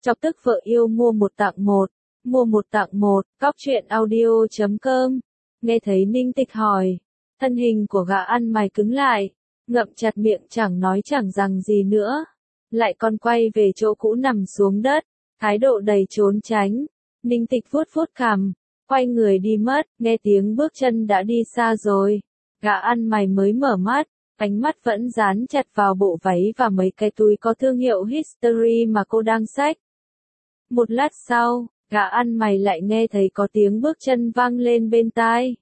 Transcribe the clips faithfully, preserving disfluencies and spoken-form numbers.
Chọc tức vợ yêu mua một tặng một, mua một tặng một, cóc truyện audio chấm com. Nghe thấy Ninh Tịch hỏi, thân hình của gã ăn mày cứng lại, ngậm chặt miệng chẳng nói chẳng rằng gì nữa, lại còn quay về chỗ cũ nằm xuống đất, thái độ đầy trốn tránh. Ninh Tịch vuốt vuốt cằm, quay người đi mất, nghe tiếng bước chân đã đi xa rồi. Gã ăn mày mới mở mắt, ánh mắt vẫn dán chặt vào bộ váy và mấy cái túi có thương hiệu History mà cô đang xách. Một lát sau, gã ăn mày lại nghe thấy có tiếng bước chân vang lên bên tai.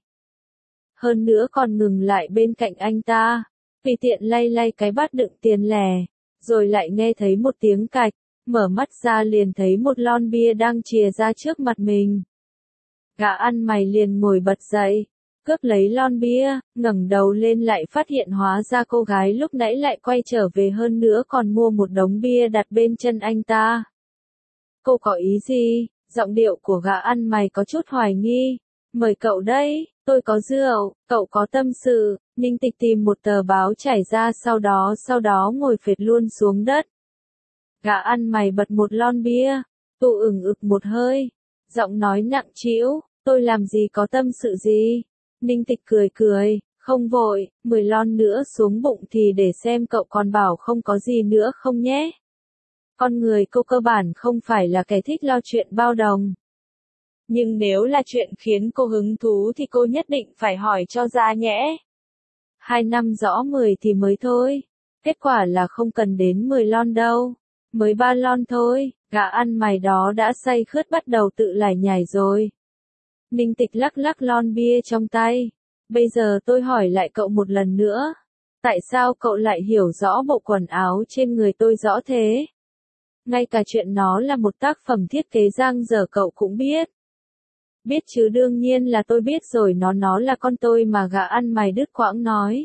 Hơn nữa còn ngừng lại bên cạnh anh ta, vì tiện lay lay cái bát đựng tiền lẻ, rồi lại nghe thấy một tiếng cạch, mở mắt ra liền thấy một lon bia đang chìa ra trước mặt mình. Gã ăn mày liền ngồi bật dậy, cướp lấy lon bia, ngẩng đầu lên lại phát hiện hóa ra cô gái lúc nãy lại quay trở về, hơn nữa còn mua một đống bia đặt bên chân anh ta. Cô có ý gì? Giọng điệu của gã ăn mày có chút hoài nghi. Mời cậu đây, tôi có rượu, cậu có tâm sự. Ninh Tịch tìm một tờ báo trải ra, sau đó sau đó ngồi phệt luôn xuống đất. Gã ăn mày bật một lon bia, tụ ửng ực một hơi, giọng nói nặng trĩu, tôi làm gì có tâm sự gì. Ninh Tịch cười cười, không vội, mười lon nữa xuống bụng thì để xem cậu còn bảo không có gì nữa không nhé. Con người cô cơ bản không phải là kẻ thích lo chuyện bao đồng. Nhưng nếu là chuyện khiến cô hứng thú thì cô nhất định phải hỏi cho ra nhẽ. Hai năm rõ mười thì mới thôi. Kết quả là không cần đến mười lon đâu. Mới ba lon thôi, gã ăn mày đó đã say khướt bắt đầu tự lải nhải rồi. Ninh Tịch lắc lắc lon bia trong tay. Bây giờ tôi hỏi lại cậu một lần nữa. Tại sao cậu lại hiểu rõ bộ quần áo trên người tôi rõ thế? Ngay cả chuyện nó là một tác phẩm thiết kế giang dở cậu cũng biết. Biết chứ, đương nhiên là tôi biết rồi, nó nó là con tôi mà. Gã ăn mày đứt quãng nói.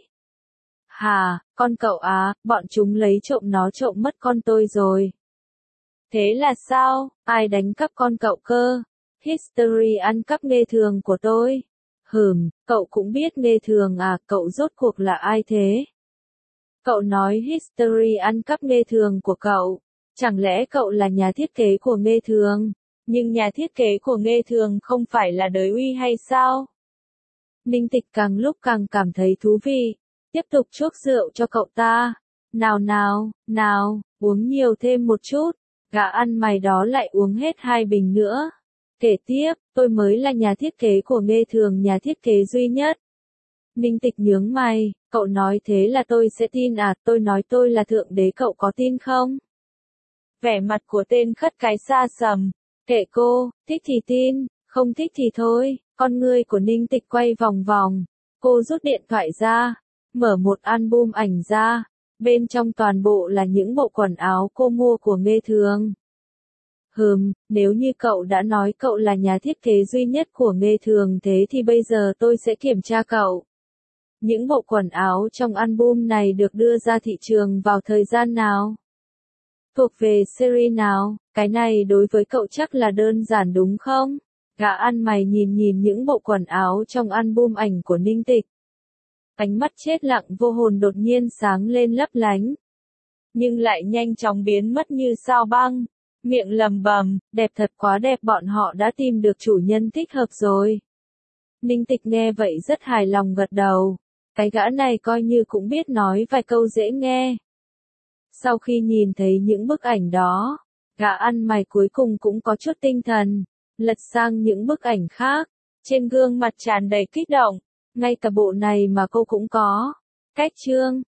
Hà, con cậu à, bọn chúng lấy trộm nó, trộm mất con tôi rồi. Thế là sao, ai đánh cắp con cậu cơ? History ăn cắp Nghê Thường của tôi. Hừm, cậu cũng biết Nghê Thường à, cậu rốt cuộc là ai thế? Cậu nói History ăn cắp Nghê Thường của cậu. Chẳng lẽ cậu là nhà thiết kế của Nghê Thường? Nhưng nhà thiết kế của Nghê Thường không phải là Đới Uy hay sao? Ninh Tịch càng lúc càng cảm thấy thú vị. Tiếp tục chuốc rượu cho cậu ta. Nào nào, nào, uống nhiều thêm một chút. Gã ăn mày đó lại uống hết hai bình nữa. Kể tiếp, tôi mới là nhà thiết kế của Nghê Thường, nhà thiết kế duy nhất. Ninh Tịch nhướng mày, cậu nói thế là tôi sẽ tin à? Tôi nói tôi là thượng đế, cậu có tin không? Vẻ mặt của tên khất cái xa sầm. Kệ cô, thích thì tin, không thích thì thôi. Con ngươi của Ninh Tịch quay vòng vòng. Cô rút điện thoại ra, mở một album ảnh ra. Bên trong toàn bộ là những bộ quần áo cô mua của Nghê Thường. Hừm, nếu như cậu đã nói cậu là nhà thiết kế duy nhất của Nghê Thường thế thì bây giờ tôi sẽ kiểm tra cậu. Những bộ quần áo trong album này được đưa ra thị trường vào thời gian nào? Thuộc về series nào? Cái này đối với cậu chắc là đơn giản đúng không? Gã ăn mày nhìn nhìn những bộ quần áo trong album ảnh của Ninh Tịch. Ánh mắt chết lặng vô hồn đột nhiên sáng lên lấp lánh. Nhưng lại nhanh chóng biến mất như sao băng. Miệng lầm bầm, đẹp thật, quá đẹp, bọn họ đã tìm được chủ nhân thích hợp rồi. Ninh Tịch nghe vậy rất hài lòng gật đầu. Cái gã này coi như cũng biết nói vài câu dễ nghe. Sau khi nhìn thấy những bức ảnh đó, gã ăn mày cuối cùng cũng có chút tinh thần, lật sang những bức ảnh khác, trên gương mặt tràn đầy kích động, ngay cả bộ này mà cô cũng có. Cách chương